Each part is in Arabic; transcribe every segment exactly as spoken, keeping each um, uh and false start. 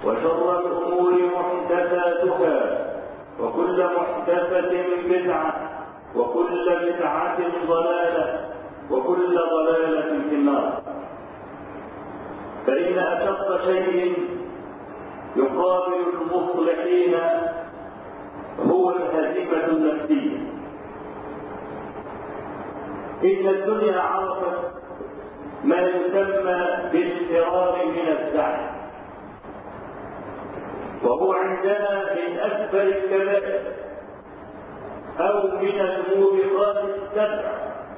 وشر الأمور محدثاتها وكل محدثة بدعة وكل بدعة ضلالة وكل ضلالة في النار. فإن أشق شيء يقابل المصلحين هو الهزيمة النفسية. إن الدنيا عرفت ما يسمى بالفرار من الزحف، وهو عندنا من أكبر الكبائر أو من الموبقات السبع.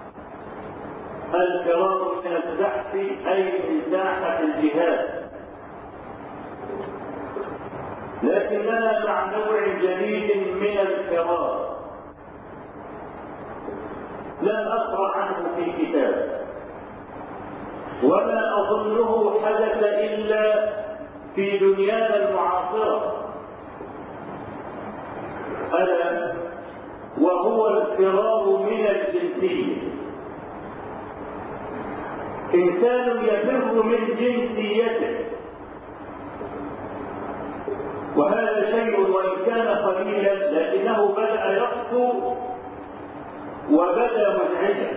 الفرار من الزحف أي من ساحة الجهاد، لكننا مع نوع جديد من الفرار لم أقرأ عنه في كتاب ولا أظنه حدث إلا في دنيانا المعاصرة، ألا وهو الفرار من الجنسية. إنسان يفر من جنسيته، وهذا شيء وإن كان قليلا لكنه بدأ يخطو وبدأ مزعجا.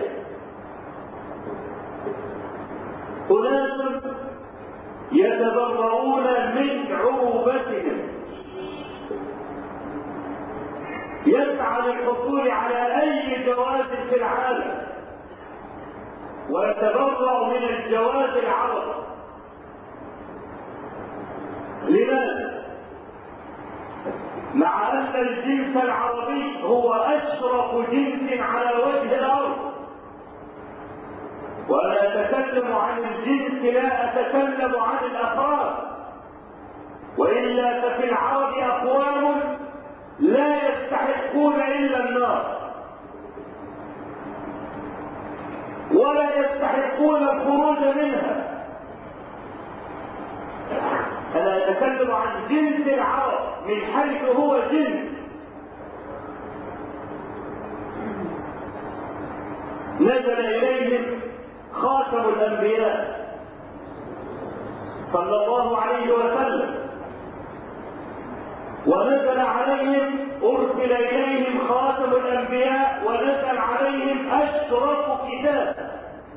أناس يتبرؤون من عروبتهم، يسعى للحصول على أي جواز في العالم ويتبرأ من الجواز العربي. لماذا؟ مع أن الجنس العربي هو أشرف جنس على وجه الأرض، وأنا أتكلم عن الجنس لا أتكلم عن الأفراد، وإلا ففي العرب أقوام لا يستحقون إلا النار ولا يستحقون الخروج منها. أنا أتكلم عن جنس العرب من حيث هو جنس. نزل إليهم خاتم الأنبياء صلى الله عليه وسلم، ونزل عليهم أرسل إليهم خاتم الأنبياء، ونزل عليهم أشرف كتاب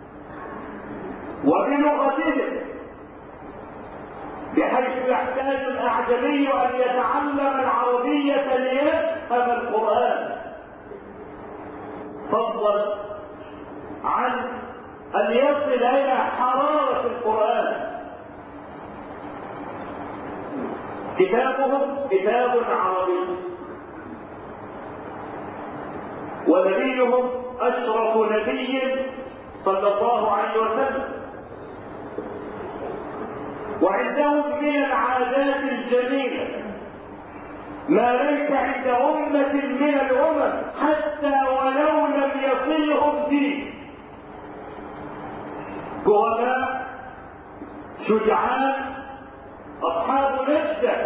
وبلغتهم، بحيث يحتاج الأعجمي أن يتعلم العربية ليفهم القرآن، فضلا عن أن يصل إلى حرارة القرآن. كتابهم كتاب عربي، ونبيهم أشرف نبي صلى الله عليه وسلم. وعندهم من العادات الجميلة ما ليس عند أمة من الأمم حتى ولو لم يصلهم دين. كرماء، شجعان، أصحاب نجدة.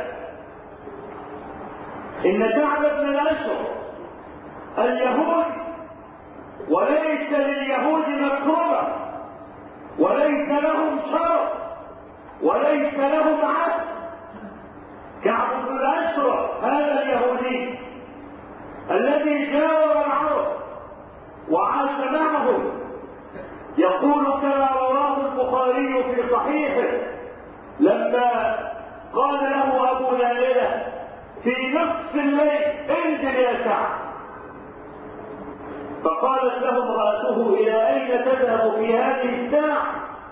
إن كعب بن الأشرف اليهود وليس لليهود مكرمة، وليس لهم شرف، وليس لهم عهد. كعب بن الأشرف هذا اليهودي الذي جاور العرب وعاش معهم، يقول كما رواه البخاري في صحيحه لما قال له أبو نائلة في نصف الليل انزل يا كعب، فقالت له امرأته إلى أين تذهب في هذه الساعة؟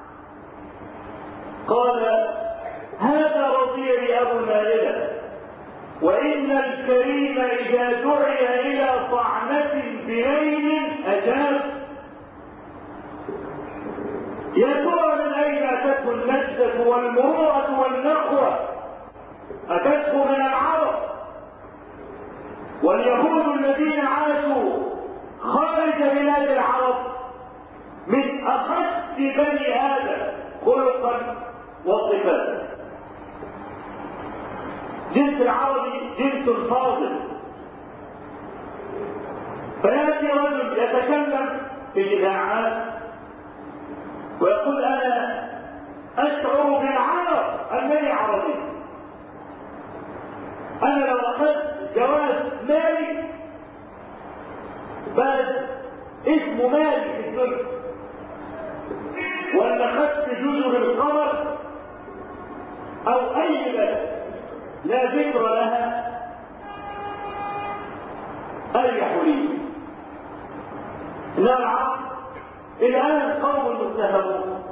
قال هذا رضيعي أبو نائلة، وإن الكريم إذا دعي إلى طعنة بليل أجاب. يا ترى من أين أتته النجدة والمروءة والنقوة؟ أتته من العرب، واليهود الذين عاشوا خارج بلاد العرب من أخس بني آدم خلقا وصفاتا. جنس العربي جنس فاضل. فيأتي رجل يتكلم في الإذاعات ويقول أنا أشعر بالعرب أنني عربي، انا لو اخذت جواز مالي بلد اسمه مالي في الدنيا، ولا اخذت جزر القمر او اي بلد لا ذكر لها، اريح لي. لا العقل الان قوم متهمون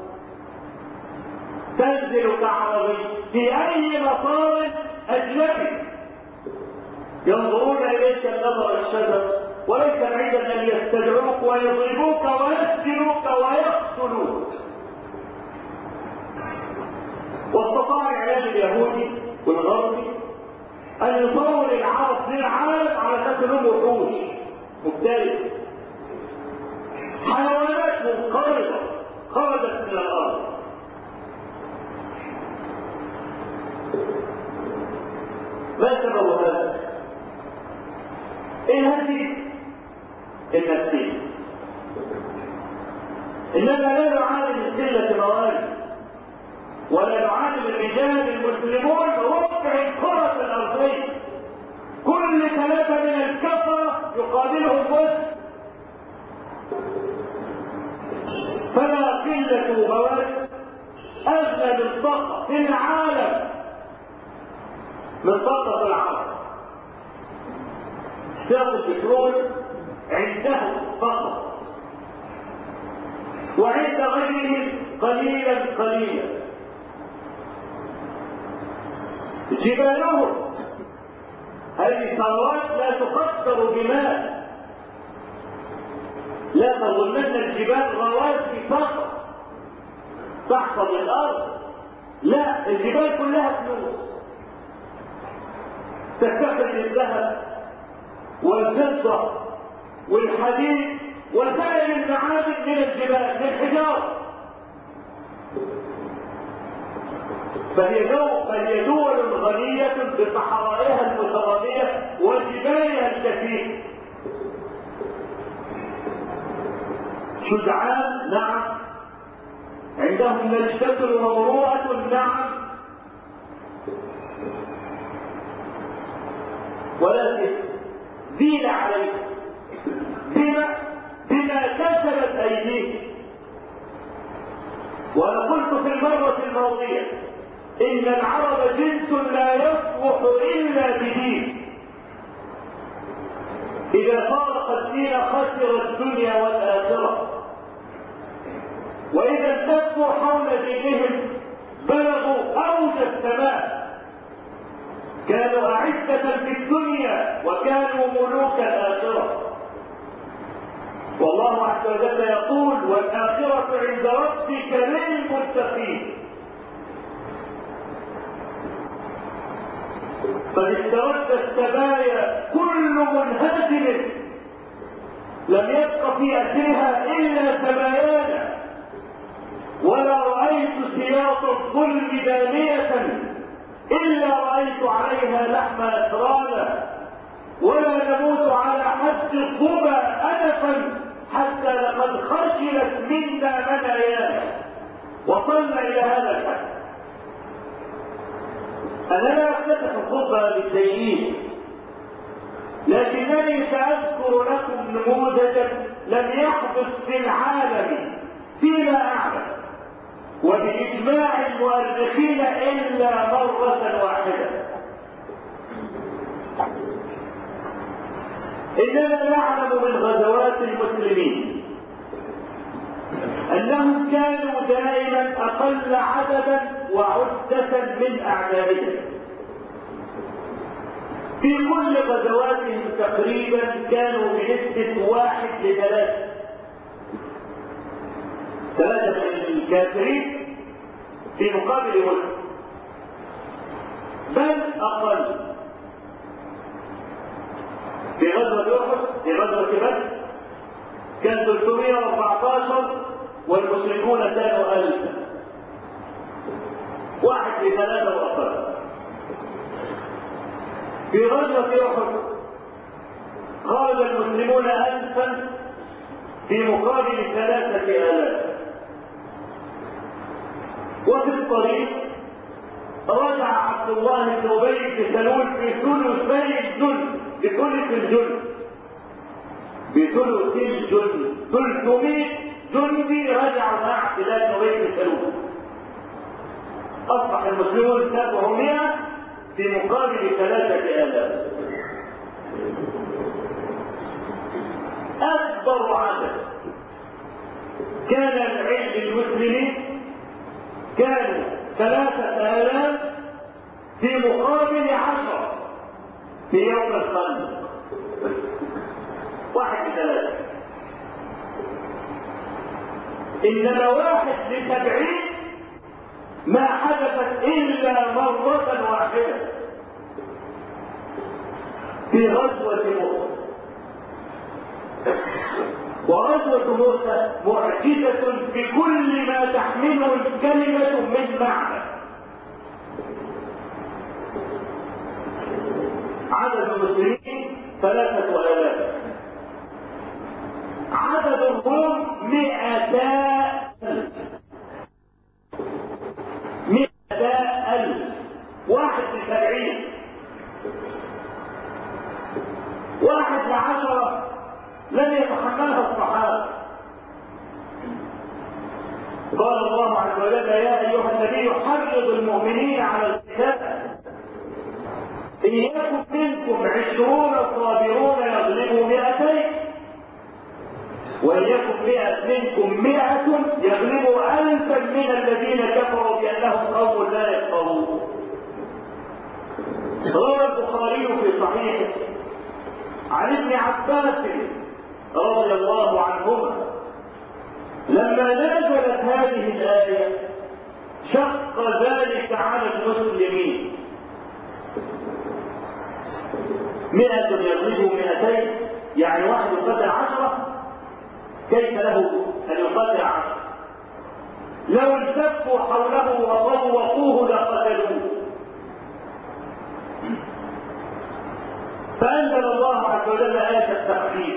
تنزل كعربي في اي مطار اجنبي ينظرون اليك النظر الشجر، وليس بعيدا ان يستدعوك ويضربوك ويسجنوك ويقتلوك. واستطاع الاعلام اليهودي والغربي ان يصور العرب للعالم على اساس انهم وحوش مختلفه، حيوانات منقرضه خرجت من الارض. ما سبب هذا؟ ايه هذه النفسيه؟ اننا لا نعاني من قله موارد، ولا نعاني من الرجال المسلمون ربع الكره الارضيه، كل ثلاثه من الكفره يقابلهم مسلم. فلا قله موارد اغلى منطقه في العالم منطقه العرب. احتياط البترول عندهم فقط، وعند غيرهم قليلا قليلا. جبالهم هذه ثروات لا تقدر بمال. لا تظنن الجبال رواسي فقط تحفظ الارض، لا، الجبال كلها فلوس. تستخرج الذهب والفضه والحديد وسائر المعادن من الجبال من الحجاره. فهي دول فهي دول غنيه بصحرائها المتراميه وجبالها الكثير. شجعان نعم، عندهم نجدة ومروءة نعم، ولكن دين عليه بما بما كسبت ايديهم. وانا قلت في المرة الماضية ان العرب جنس لا يصلح الا بدين، اذا فارق الدين خسر الدنيا والاخرة، واذا التفوا حول دينهم بلغوا اوج السماء. كانوا أعزة في الدنيا وكانوا ملوك الآخرة. والله عز وجل يقول والآخرة عند ربك للمتقين. قد استرد السبايا كل منهزم، لم يبق في أسرها إلا سبايانا، ولا رأيت سياط الظلم دامية إلا رأيت عليها لحم أسرانا، ولا نموت على حد الظبا أنفا حتى لقد خجلت منا منايانا. وصلنا إلى هذا الحد. أنا لا أفتتح الخطبة بالتيئيس، لكنني سأذكر لكم نموذجا لم يحدث في العالم فيما أعلم وبإجماع المؤرخين إلا مرة واحدة. إننا نعلم من غزوات المسلمين أنهم كانوا دائما أقل عددا وعدة من أعدائهم. في كل غزواتهم تقريبا كانوا بنسبة واحد لثلاثة، ثلاثة من الكافرين في مقابل مسلم، بل أقل. في غزوة أحد في غزوة بدر كان ثلاثمائة وأربعة عشر والمسلمون كانوا ألفا، واحد لثلاثة وأقل. في غزوة أحد خرج المسلمون ألفا في مقابل ثلاثة آلاف. وفي الطريق رجع عبد الله بن أبي بن بن سلول في ثلثي الجند، بثلث الجند، بثلث الجند، ثلاثمائة جندي رجعوا مع اعتدال ابي بن سلول. اصبح المسلمون سبعمائة في مقابل ثلاثة آلاف. أكبر عدد كان العلم المسلمين كانوا ثلاثة آلاف في مقابل عشرة في يوم الخندق، واحد لثلاثة. إنما واحد لسبعين ما حدثت إلا مرة واحدة في غزوة موسى. وغزوة موسى معجزة بكل ما تحمله الكلمة من معنى. عدد المسلمين ثلاثة آلاف، عدد الروم مئتا ألف، مئتا ألف، واحد لسبعين، واحد لعشرة لم يتحملها الصحابة. قال الله عز وجل: يا أيها النبي حرض المؤمنين على القتال، إن يكن منكم عشرون صابرون يغلبوا مئتين، وإن يكن مئة منكم مئة يغلبوا ألفا من الذين كفروا بأنهم قوم لا يفقهون. روى البخاري في صحيحه عن ابن عباس رضي الله عنهما لما نزلت هذه الآية شق ذلك على المسلمين. مئة يغلبوا مئتين، يعني واحد يقتل عشرة، كيف له أن يقتل عشرة؟ لو التفوا حوله وطوقوه لقتلوه. فأنزل الله عز وجل آية التخفيف: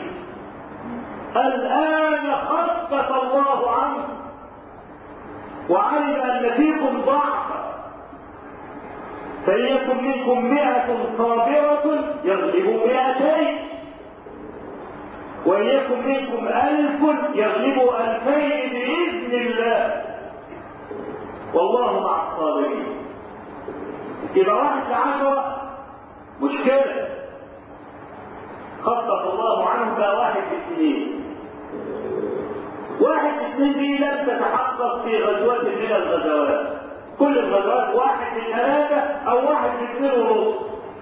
الآن خفف الله عنه وعلم أن فيكم ضعفا، فليكن منكم مئة صابرة يغلبوا مئتين، وإن يكن منكم ألف يغلبوا ألفين بإذن الله، والله مع الصابرين. يبقى واحد لعشرة مشكلة، خفف الله عنه بقى واحد اثنين. واحد اثنين دي لم تتحقق في غزوات من الغزوات، كل الغزوات واحد من ثلاثة أو واحد من اثنين ونص،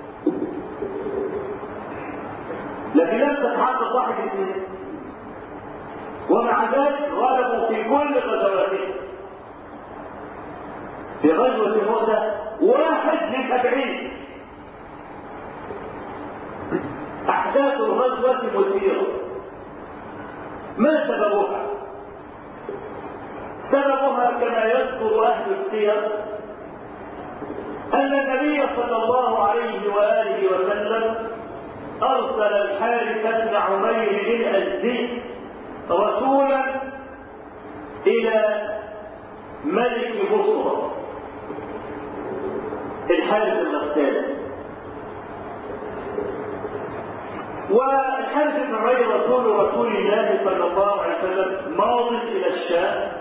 لكن لم تتحقق واحد اثنين، ومع ذلك غلبوا في كل غزواتهم. في غزوة موسى واحد من سبعين. أحداث الغزوة مثيرة. ما سببها؟ سببها كما يذكر أهل السير أن النبي صلى الله عليه وآله وسلم أرسل الحارث بن عمير الأزدي رسولا إلى ملك بصرى الحارث الغساني. والحارث بن عمير رسول رسول الله صلى الله عليه وسلم ماض إلى الشام،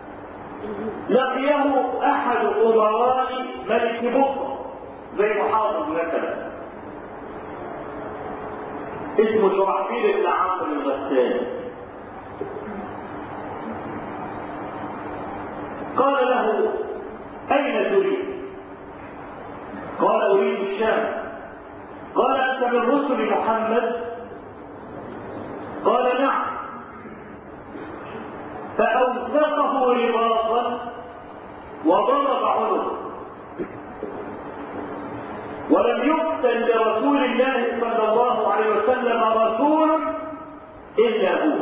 لقيه أحد أمراء ملك بصرى زي محافظ مثلا اسمه شرحبيل بن عمرو الغساني. قال له: أين تريد؟ قال: أريد الشام. قال: أنت من رسل محمد؟ قال: نعم. فأوثقه رباطا وضرب عنقه. ولم يقتل لرسول الله صلى الله عليه وسلم رسول إلا هو،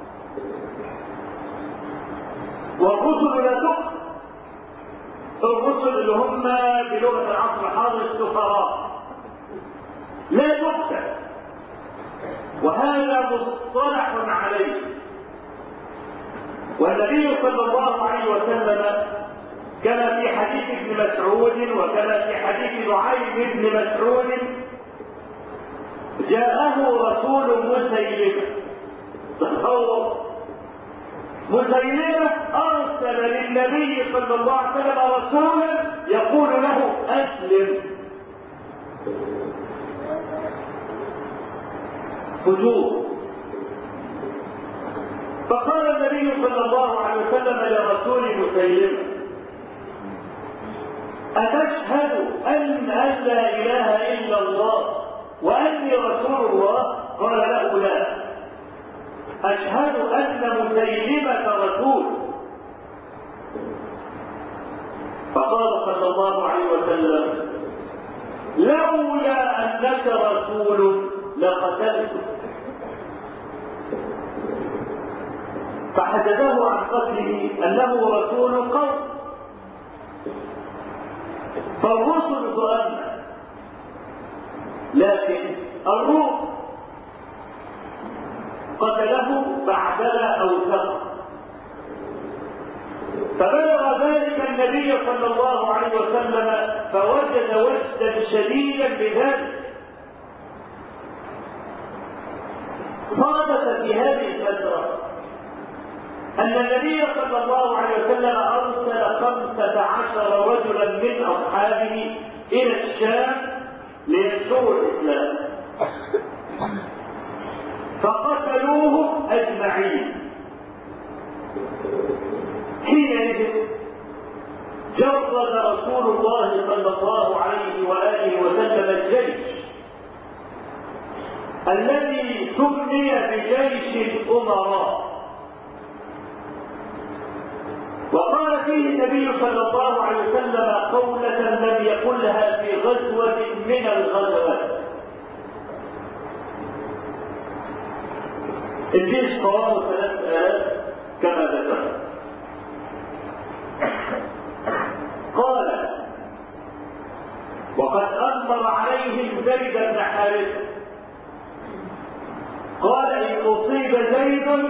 والرسل لا تقتل. الرسل اللي هم بلغة العصر الحاضر السفراء لا تقتل، وهذا مصطلح عليه. والنبي صلى الله عليه وسلم كما في حديث ابن مسعود وكما في حديث نعيم بن مسعود جاءه رسول مسيلمة. تصور مسيلمة أرسل للنبي صلى الله عليه وسلم رسولا يقول له أسلم. فجور. فقال النبي صلى الله عليه وسلم لرسول مسيلمة أتشهد أن أن لا إله إلا الله وأني رسول الله؟ قال له لا، أشهد أن مسيلمة رسول. فقال صلى الله عليه وسلم لولا أنك رسول لقتلتك. فحدثه عن قتله أنه رسول قوم، فالرسل ظلمنا، لكن الروح قتله بعدما أوثق. فبلغ ذلك النبي صلى الله عليه وسلم فوجد وجدا شديدا بذلك. صادف في هذه الفترة أن النبي صلى الله عليه وسلم أرسل خمسة عشر رجلا من أصحابه إلى الشام لينشروا الإسلام، فقتلوهم أجمعين. حينئذ جرد رسول الله صلى الله عليه وآله وسلم الجيش الذي سمي بجيش الأمراء، وقال فيه النبي صلى الله عليه وسلم قولة لم يقلها في غزوة من الغزوات. الجيش قوامه ثلاث آلاف كما ذكرت. قال وقد أمر عليهم زيد بن حارثة، قال إن أصيب زيد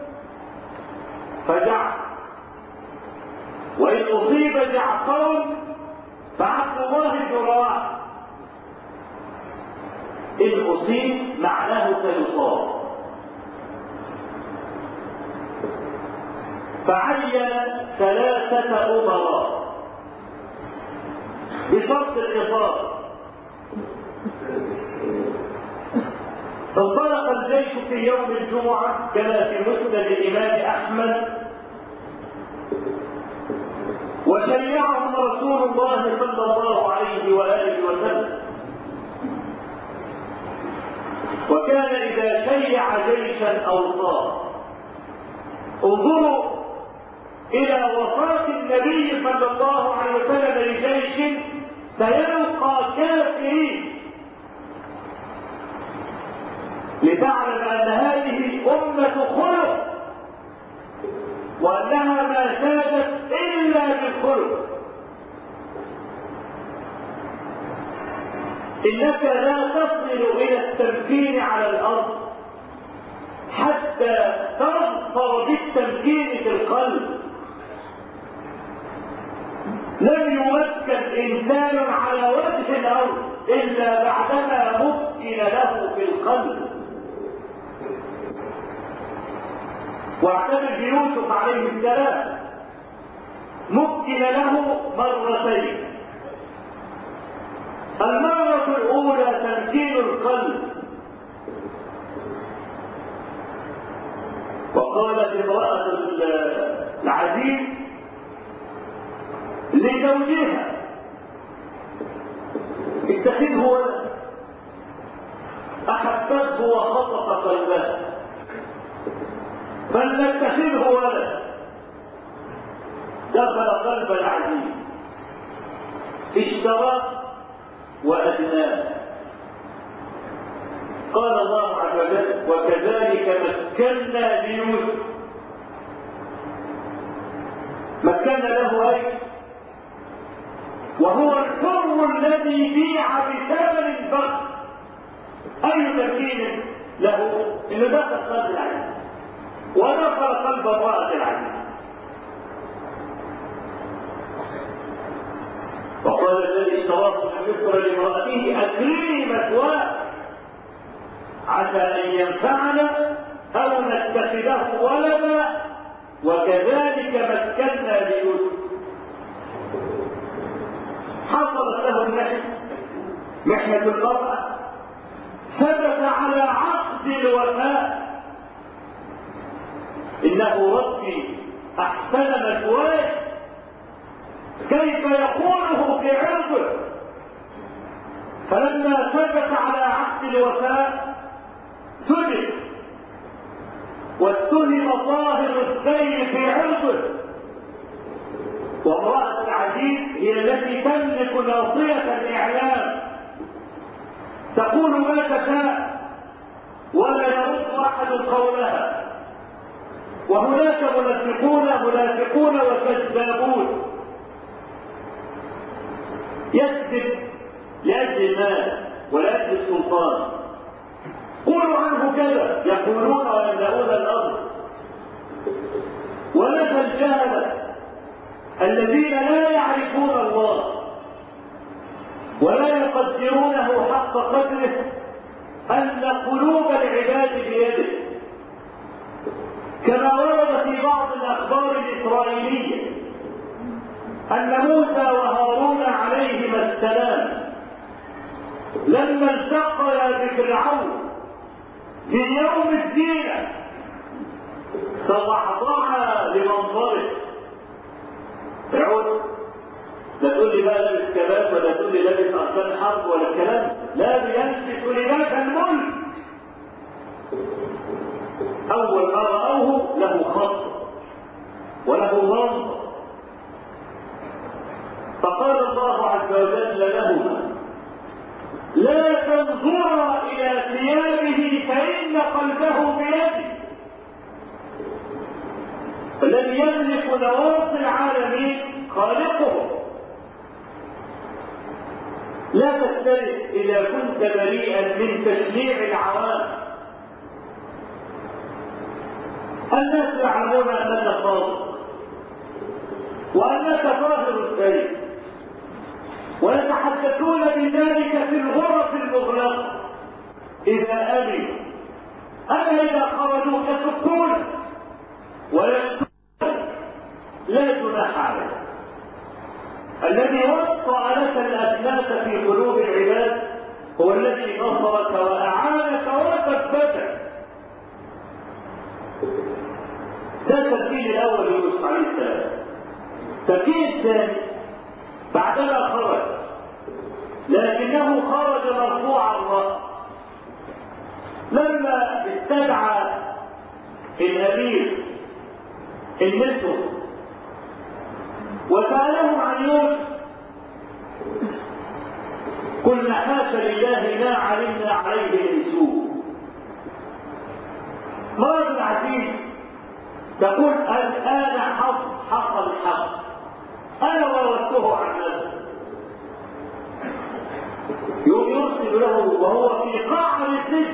فجعفر، وإن أصيب جعفر فعبد الله بن رواحة. إن أصيب معناه سيصاب. فعين ثلاثة أمراء بشرط الإصابة. انطلق الجيش في يوم الجمعة كما في مسند الإمام أحمد، وشيعهم رسول الله صلى الله عليه وآله وسلم. وكان إذا شيع جيشا أوصاه. انظروا إلى وفاة النبي صلى الله عليه وسلم لجيش سيلقى كافرين، لتعلم أن هذه أمة خلق، وأنها ما زادت إلا بالخلق. إنك لا تصل إلى التمكين على الأرض حتى تظفر بالتمكين في القلب. لم يمكن إنسان على وجه الأرض إلا بعدما مكن له في القلب. واعتبر بيوسف عليه السلام مكن له مرتين. المرة الأولى تمكين القلب، وقالت امرأة العزيز لزوجها اتخذه ولد، أحبته وخطف قلبه، فلنتخذه ولد. دخل قلب العزيز، اشتراه وأدناه. قال الله عز وجل وكذلك مكنا ليوسف. مكنا له أي وهو الحر الذي بيع بثمن بخس. أي تمكين له؟ إنه دخل قلب العزيز ودخل قلب امرأة العزيز. قال الذي اشتراه من مصر لامرأته أكرمي مثواه عسى أن ينفعنا أو نتخذه ولدا وكذلك مكنا ليوسف. حصلت له النحل محنة المرأة، ثبت على عقد الوفاء. إنه ربي أحسن مثواي، كيف يقوله في عرضه؟ فلما ثبت على عقد الوفاء سجن واتهم طاهر السير في عرضه. وامرأة العزيز هي التي تملك ناصية الإعلام، تقول ما تشاء ولا يرد أحد قولها. وهناك منافقون منافقون وكذابون يكذب لأجل المال ولأجل السلطان. قولوا عنه كذا يقولون ويملؤون الأرض. ونفى الجهلة الذين لا يعرفون الله ولا يقدرونه حق قدره أن قلوب العباد بيده، كما ورد في بعض الأخبار الإسرائيلية أن موسى وهارون عليهما السلام لما التقيا بفرعون في يوم الزينة تضعضعا لمنظره. فرعون لا تقول لي بقى لابس كباب ولا تقول لي لابس أركان حرب ولا الكلام، لا بيلبس لباس الملك. أول ما رأوه له خط وله منظر. فقال الله عز وجل لهما لا تنظرا إلى ثيابه فإن قلبه بيده. الذي يملك نواصي العالمين خالقه. لا تسترد إذا كنت بريئا من تشنيع العوام. الناس يعلمون أنك صادق وأنك طاهر السيد، ويتحدثون بذلك في الغرف المغلقة إذا أمنوا. أما إذا خرجوا يسكون ويشتون لا جناح عليه. الذي وطأ لك الأسناس في قلوب العباد هو الذي نصرك وأعانك وثبتك. ده التفكير الأول ليوسف عليه السلام. التفكير الثاني بعدما خرج، لكنه خرج مرفوع الرأس. لما استدعى الأمير النسوة وسألهم عن يوسف قلنا حاشا لله ما علمنا عليه من سوء. مرة العزيز تقول الآن حق حق الحق، أنا راودته عن نفسه. يرسل له وهو في قاع السجن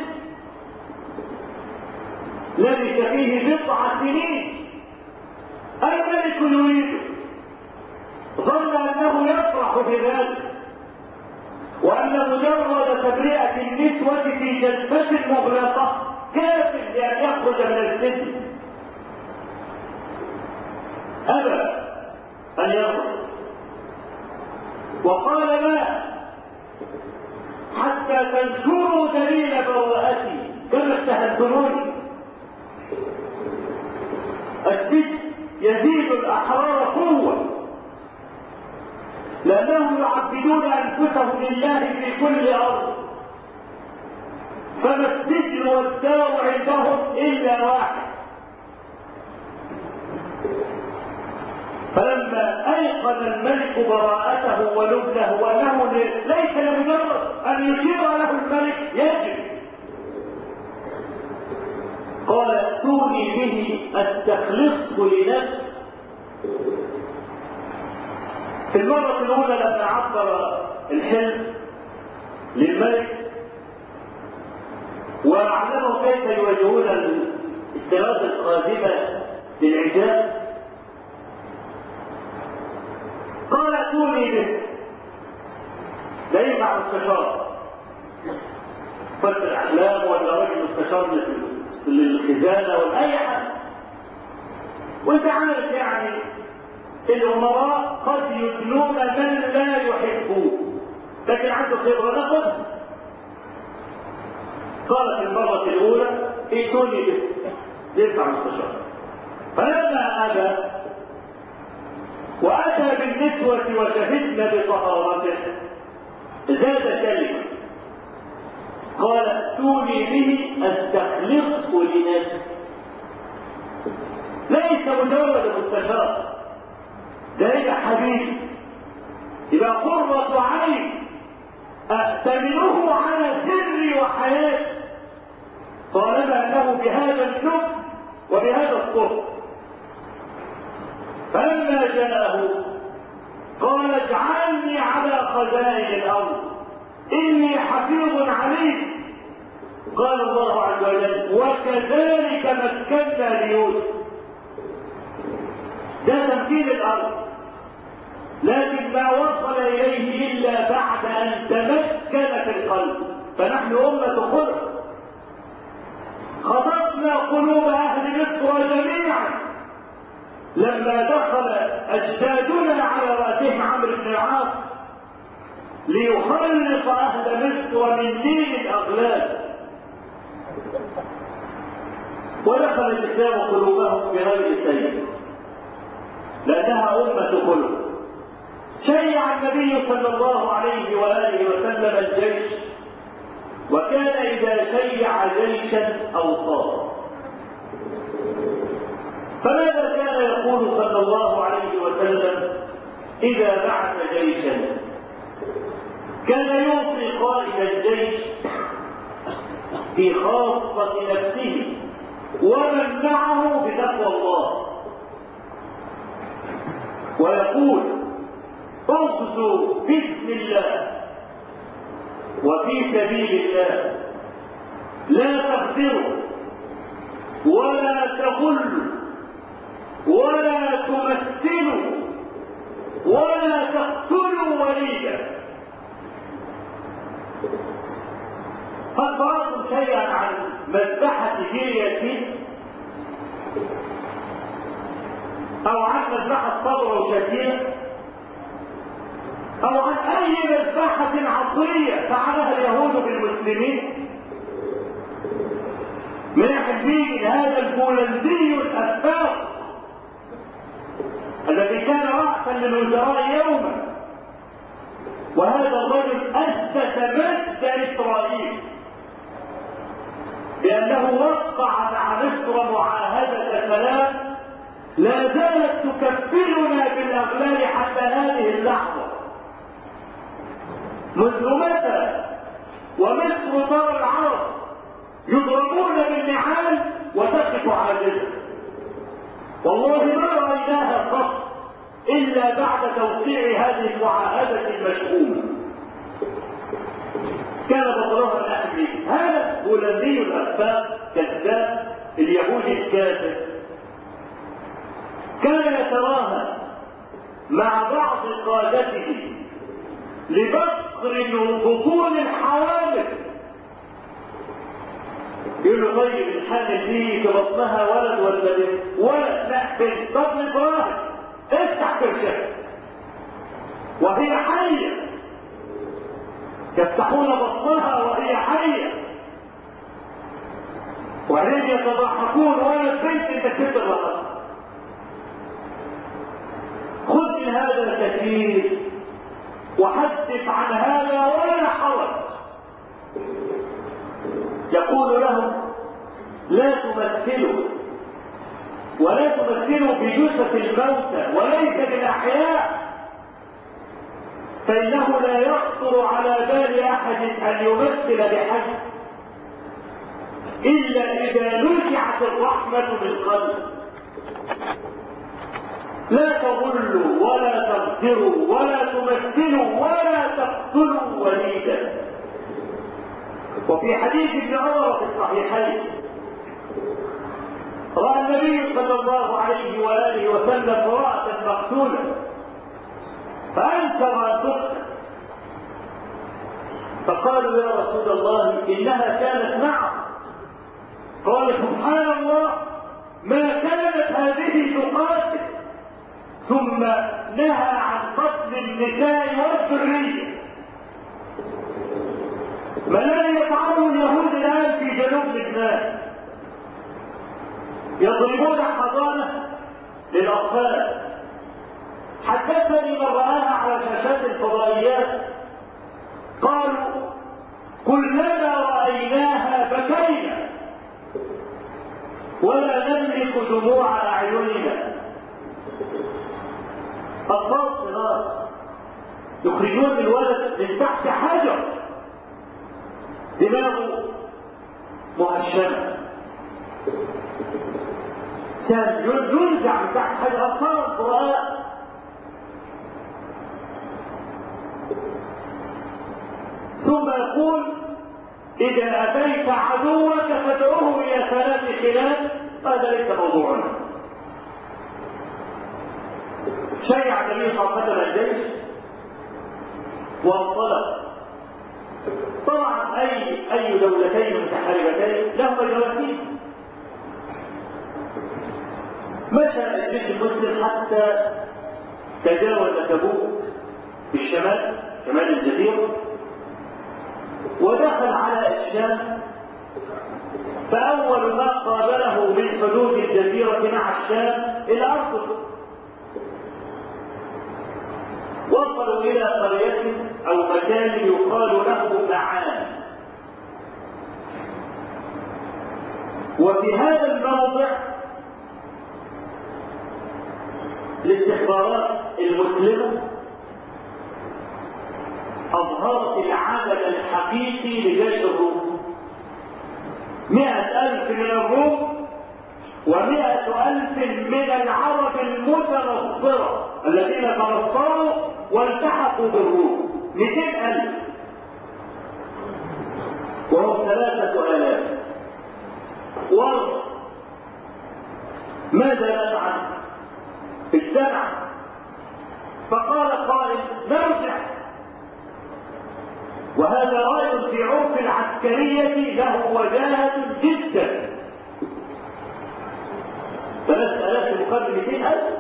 لبث فيه بضع سنين. الملك يريده، ظن أنه يفرح بذلك وأن مجرد تبرئة النسوة في جلسة مغلقة كاف لأن يخرج من السجن. أبى أن يخرج وقال لا حتى تنشروا دليل براءتي كما استهدتموني. السجن يزيد الأحرار قوة لأنهم يعبدون أنفسهم لله في كل أرض، فما السجن والدار عندهم إلا واحد. فلما أيقن الملك براءته ولبنه وأنه ليس لمجرد أن يشير له الملك يجب، قال ائتوني به أستخلصه لنفسي. في المرة الأولى لما عبر الحلم للملك وأعلمه كيف يواجهون السنوات القادمة للعجاب، قال ائتوني به ده ينفع مستشار فرد الاحلام ولا راجل مستشار للخزانه ولا اي حاجه. وانت عارف يعني الامراء قد يدلون من لا يحبون لكن عنده خبره ناخذها. قالت المره الاولى ائتوني به ينفع مستشار. فلما ابى واتى بالنسوه وشهدنا بطهارته زاد كلمه قال ائتوني به استخلصه لنفسي. ليس مجرد مستشار، ده يبقى حبيبي، يبقى قرة عين أأتمنه على سري وحياتي طالما أنه بهذا اللب وبهذا القرب. فلما جاءه قال اجعلني على خزائن الأرض إني حفيظ عليم. قال الله عز وجل وكذلك مكنا ليوسف. ده تمكين الأرض، لكن ما وصل إليه إلا بعد أن تمكن في القلب. فنحن أمة خلق، خطفنا قلوب أهل مصر جميعا لما دخل أجدادنا على رأسهم عمرو بن العاص ليخلص أهل مصر من دين الأغلال، ودخل الإسلام قلوبهم بغير سيد لأنها أمة خلق. شيع النبي صلى الله عليه وآله وسلم الجيش، وكان إذا شيع جيشا أوصاه. فماذا كان يقول صلى الله عليه وسلم إذا بعث جيشا؟ كان يوصي قائد الجيش في خاصة نفسه ومن معه بتقوى الله، ويقول اغزوا باسم الله وفي سبيل الله، لا تغدروا ولا تغلوا ولا تمثلوا ولا تقتلوا وليدا. هل قرأتم شيئا عن مذبحة جيرية أو عن مذبحة صبر وشتير أو عن أي مذبحة عصرية فعلها اليهود بالمسلمين؟ من حدين هذا البولندي الأفاق الذي كان رأسا للوزراء يوما، وهذا الرجل أسس مجد إسرائيل لأنه وقع مع مصر معاهدة سلام لا زالت تكفلنا بالأغلال حتى هذه اللحظة. منذ متى ومصر دار العرب يضربون بالنعال وتقف عاجزة؟ والله ما رأيناها قط إلا بعد توقيع هذه المعاهدة المشؤومة. كان بطلها الأهلي هذا بولندي الأفاق كذاب اليهودي الكافر، كان يتراهن مع بعض قادته لبقر بطون الحوامل. يقول له طيب الحامل دي في بطنها ولد ولا بنت؟ ولد. لا بنت. طب ابراهيم افتح كرشها وهي حيه، يفتحون بطنها وهي حيه وهم يتضحكون ولد بنت انت كتب الرقم. خذ من هذا التكليف وحدث عن هذا ولا حرج. يقول لهم لا تمثلوا ولا تمثلوا بجثث الموتى وليس بالاحياء، فانه لا يخطر على بال احد ان يمثل بحد الا اذا نزعت الرحمه بالقلب. لا تغلوا ولا تغدروا ولا تمثلوا ولا تقتلوا وليدا. وفي حديث ابن عمر في الصحيحين راى النبي صلى الله عليه واله وسلم امراه مقتوله فانكر ان تقتل، فقالوا يا رسول الله إنها كانت معه. قال سبحان الله ما كانت هذه تقاتل، ثم نهى عن قتل النساء والذرية. ما الذي يفعله اليهود الآن في جنوب لبنان؟ يضربون حضانة للأطفال. حدثني من رآها على شاشات الفضائيات قالوا كلما رأيناها بكينا ولا نملك دموع أعيننا. أطفال صغار يخرجون الولد من تحت حجر دماغه مهشمة، ينزع من تحت حجر. أطفال صغار ثم يقول إذا أتيت عدوك فادعوه إلى ثلاث خلال. هذا ليس موضوعنا. شيع النبي صلى الله عليه وسلم الجيش وانطلق. طبعا أي أي دولتين متحاربتين لهما جواسيس. مشى الجيش المسلم حتى تجاوز تبوك في الشمال شمال الجزيرة ودخل على الشام. فأول ما قابله من حدود الجزيرة مع الشام الأرض. وصلوا إلى قرية أو مكان يقال له معان. وفي هذا الموضع الاستخبارات المسلمة أظهرت العدد الحقيقي لجيش الروم. مئة ألف من الروم ومئة ألف من العرب المتنصرة الذين تنصروا والتحقوا بالروم. مئتين ألف وهم ثلاثة آلاف. وارض ماذا نفعل؟ اجتمع فقال قائل نرجع. وهذا رأي في عرف العسكرية له وجاهة جدا. ثلاثة آلاف مقابل مئتين ألف،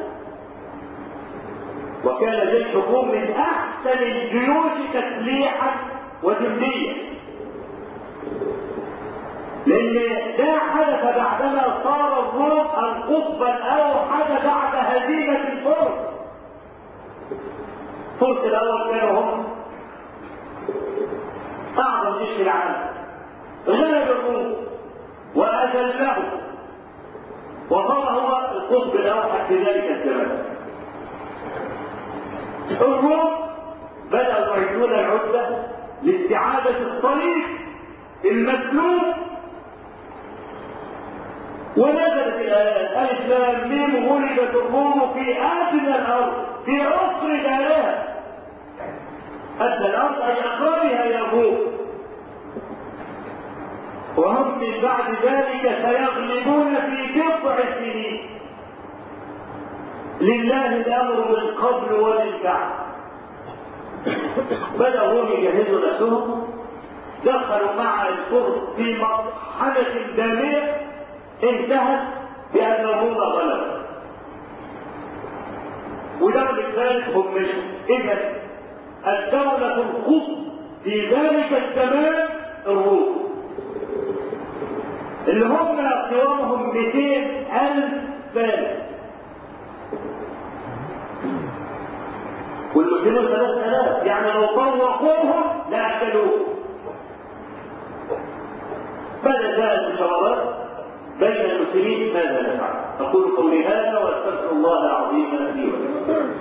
وكان جيش الروم من أحسن الجيوش تسليحا وجنديا، لأن ده حدث بعدما صار الروم القطب الأوحد بعد هزيمة الفرس. الفرس الأول كانوا هم أعظم جيش العالم، غلب الروم وأذله وصار هو القطب الأوحد في ذلك الزمن. الروم بدأوا يعيدون العدة لاستعادة الصليب المسلوب، ونزلت الآيات ألف لام ميم غلبت الروم في أدنى الأرض في عصر دارها. أدنى الأرض أي أقربها إلى الروم، وهم من بعد ذلك سيغلبون في بضع سنين. لله الأمر من قبل ومن بعد. بدأوا هم يجهزوا نفسهم، دخلوا مع الفرس في مرحلة دامية انتهت بأن الروم غلبوا، ودولة ذلك هم مشوا. إذا الدولة القطب في ذلك الزمان الروم اللي هم قوامهم مئتين ألف فارس، والمسلمون ثلاثة آلاف، يعني لو طوقوهم لأكلوه. بدأت المشاورات بين المسلمين ماذا نفعل. أقول قولي هذا وأستغفر الله العظيم لي ولكم.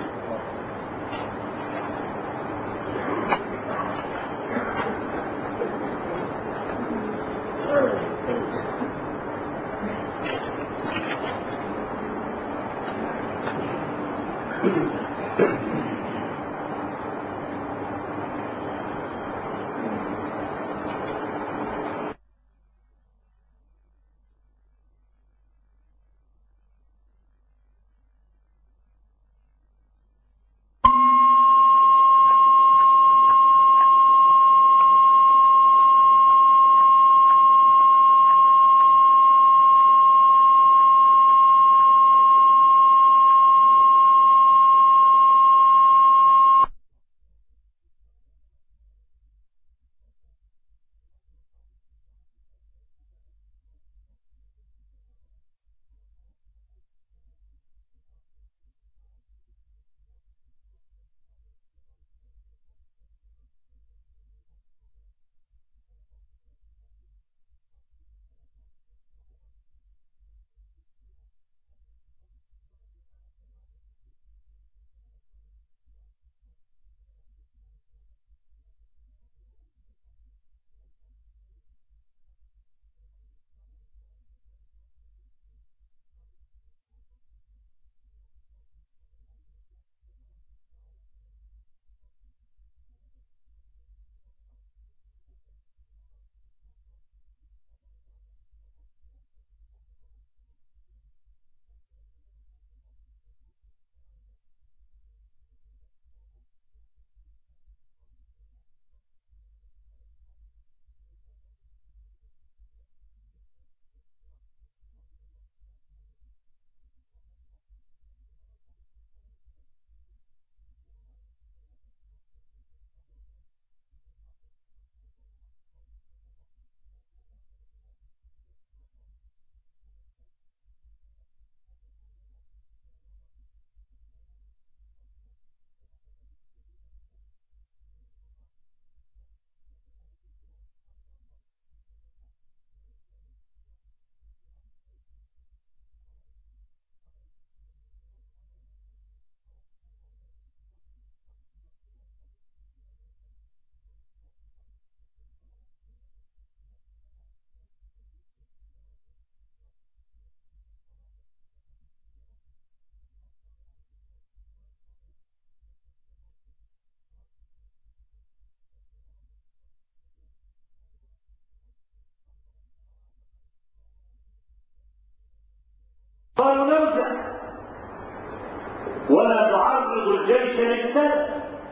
السلف.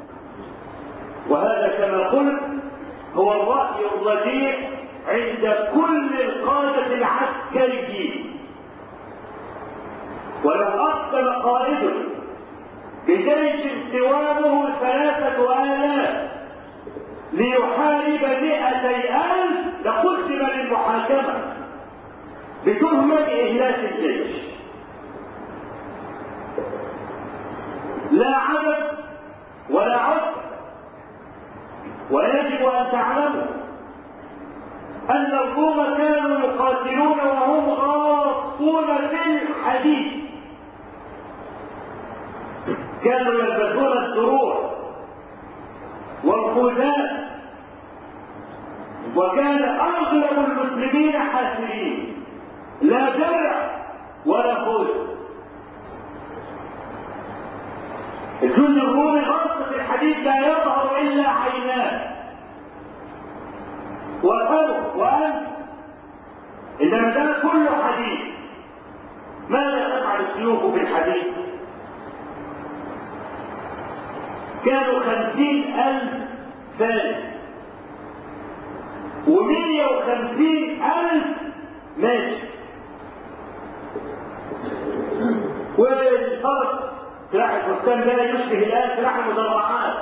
وهذا كما قلت هو الرأي الرجيح عند كل القادة العسكريين. ولو أقدم قائد بجيش ثوابه ثلاثة آلاف ليحارب مئتي ألف لقدم للمحاكمة بتهمة إهلاك الجيش. لا عدد ولا عذر. ويجب أن تعلموا أن الروم كانوا يقاتلون وهم غاصون في الحديد، كانوا يلبسون الدروع والخوذات، وكان أغلب المسلمين حافرين لا درع ولا خوذ. الجند الرومي غاص في الحديد لا يظهر إلا عيناه وفمه وأنف، إنما ده كله حديد. ماذا تفعل السيوف بالحديد؟ كانوا خمسين ألف فارس ومية وخمسين ألف ماشي، والفرس سلاح الفرسان لا يشبه الآن سلاح المدرعات،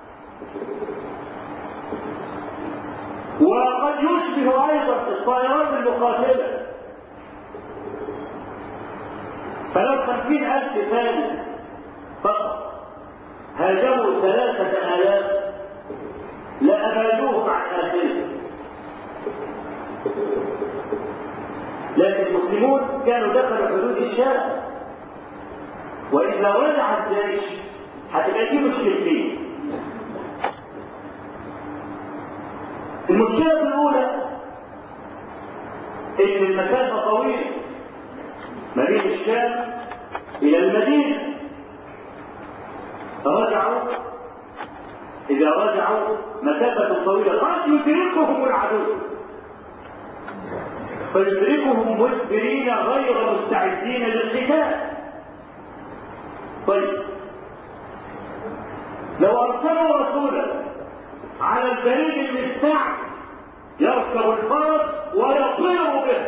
وقد يشبه أيضا الطائرات المقاتلة. فلو خمسين ألف فارس فقط هاجموا ثلاثة آلاف لأبادوهم عن آخرهم. لكن المسلمون كانوا دخلوا حدود الشام، وإذا رجع الجيش هتبقى دي مشكلتين. المشكلة الأولى إن المسافة طويلة ما بين الشام إلى المدينة. رجعوا إذا رجعوا مسافة طويلة قد يدركهم العدو، فيدركهم مدبرين غير مستعدين للقتال. طيب لو أرسلوا رسولا على البريد المستعد يركب الفرس ويطير به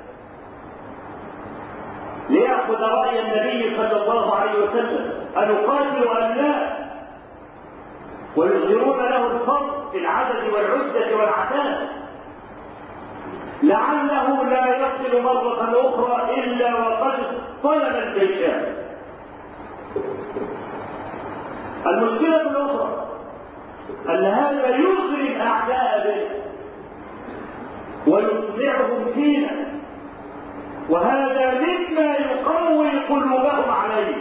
ليأخذ رأي النبي صلى الله عليه وسلم أن يقاتل أم لا، ويظهرون له الفضل في العدد والعدة والعتاد، لعله لا يصل مرة أخرى إلا وقد اصطلب الجيشان. المشكلة الأخرى أن هذا يغري الأعداء به ويطمعهم فينا، وهذا مما يقوي قلوبهم عليه.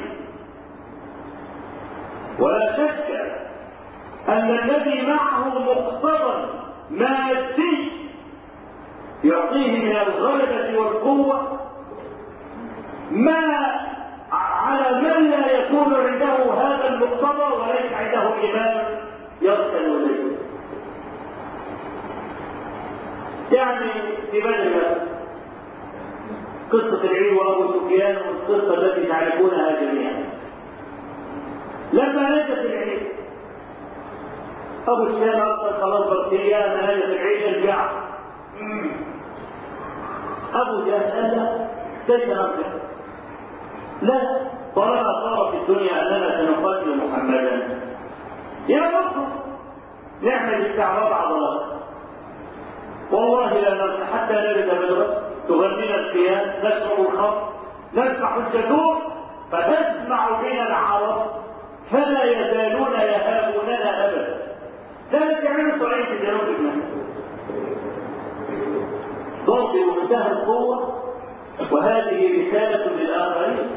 ولا شك أن الذي معه مقتضى مادي يعطيه من الغلبة والقوة ما على من لا يكون عنده هذا المقتضى وليس عنده إيمان يرسل إليه. يعني في بدر قصة العير وأبو سفيان والقصة التي تعرفونها جميعا. لما نجت العير أبو سفيان أرسل خلاص برقية أن نجت العير الجعب. أبو جهل لا كيف نرجع؟ لا، طالما صار في الدنيا أننا سنقاتل محمدا يا رب نعمل استعراض عضلات، والله لا نرجع حتى نرد بدرا تغنينا القيام، نشرب الخمر، نذبح الجذور، فتسمع بنا العرب فلا يزالون يهابوننا ابدا. ذلك يعمل صعيد في جنوب المنزل ضغط بمنتهى القوه، وهذه رساله للاخرين.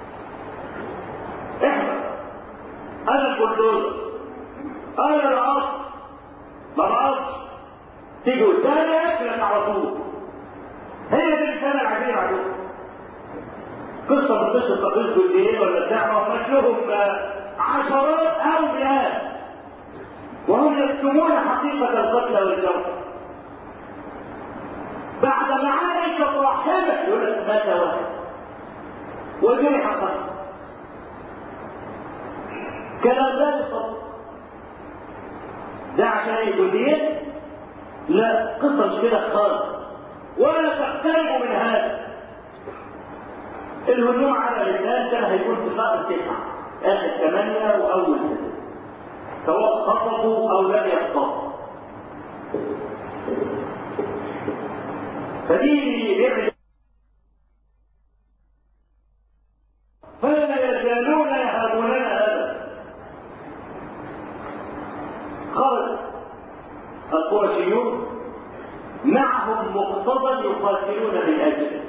احنا انا البلدوزر، انا العصر ما بعرفش تيجي قدامي اكلك على طول. هي دي الرساله العاديه عليكم. قصه من قصه قبيله الدين ولا بتاع لهم عشرات او مئات وهم يكتمون حقيقه القتل والجرح. بعد معارك طاحنه يقول لك مات واحد وجرح قتل. كلام لا يصدق. ده عشان يهوديين؟ لا، قصة مش كده خالص، ولا تقتربوا من هذا. الهجوم على الإنسان كان هيكون في شهر تسعة آخر ثمانية وأول تسعة، سواء خطفوا أو لم يخطفوا. فدي بيعمل فلا يزالون يهابوننا أبدا. خرج القرشيون معهم مقتضى يقاتلون من أجله،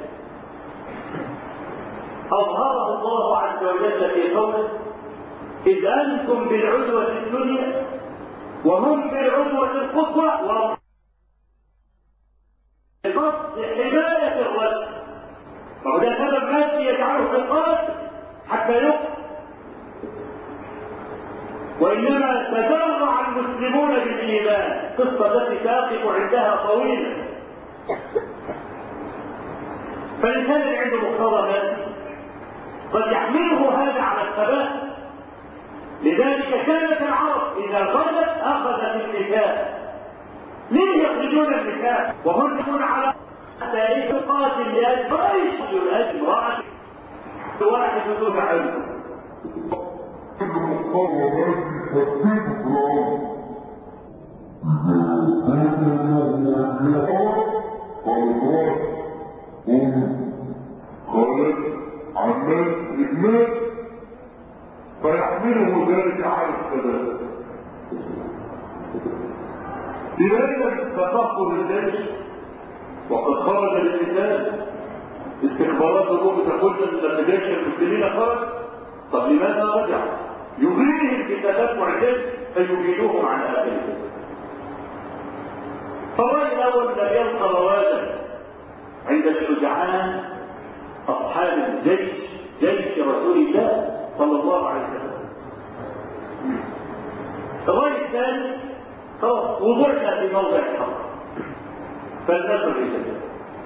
أظهره الله عز وجل في قوله: إذ أنتم بالعدوة الدنيا وهم بالعدوة القصوى بقصد حماية الرجل. وده سبب مادي يجعله في القاتل حتى يقتل، وإنما تجرع المسلمون بالإيمان. قصة التي تقف عندها طويلة. فالإنسان اللي عنده مقتضى مادي قد يحمله هذا على الثبات. لذلك كانت العرب إذا غزت أخذت النساء. ليه يخرجون النساء وهم يكون على تاريخ قاتل لأجل رئيس لأجل امرأة واحد دون علم؟ عمال إجمال فيحمله ذلك على الثبات. لذلك تفقد الجيش وقد خرج للقتال. استخبارات الروم تقول ان جيش المسلمين خرج. طب لماذا رجع؟ يغريهم بتتبع الجيش فيبيدوهم عن اخرهم. فالراي الاول لم يلقى رواجا عند الشجعان أصحاب الجيش، جيش رسول الله صلى الله عليه وسلم. الرأي الثاني خلاص وضعنا في موضع الحق فلنصل إليه.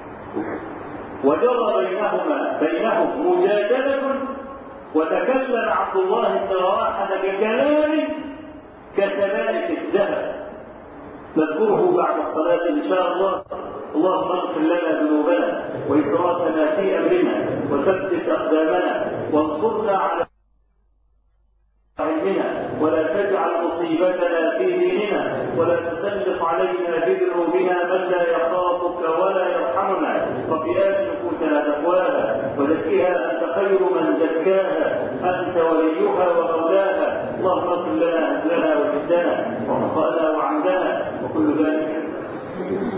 وجرى بينهما بينهم مجادلة، وتكلم عبد الله بن رواحة بكلام كسلائك الذهب نذكره بعد الصلاة إن شاء الله. اللهم اغفر لنا ذنوبنا وإسرافنا في أمرنا وثبت أقدامنا وانصرنا على علمنا ولا تجعل مصيبتنا في ديننا ولا تسلط علينا بذنوبنا من لا يخافك ولا يرحمنا. رب آت نفوسنا تقواها وزكها أنت خير من زكاها أنت وليها ومولاها. اللهم اغفر لنا هزلنا وجدنا وخطأنا وعمدنا وكل ذلك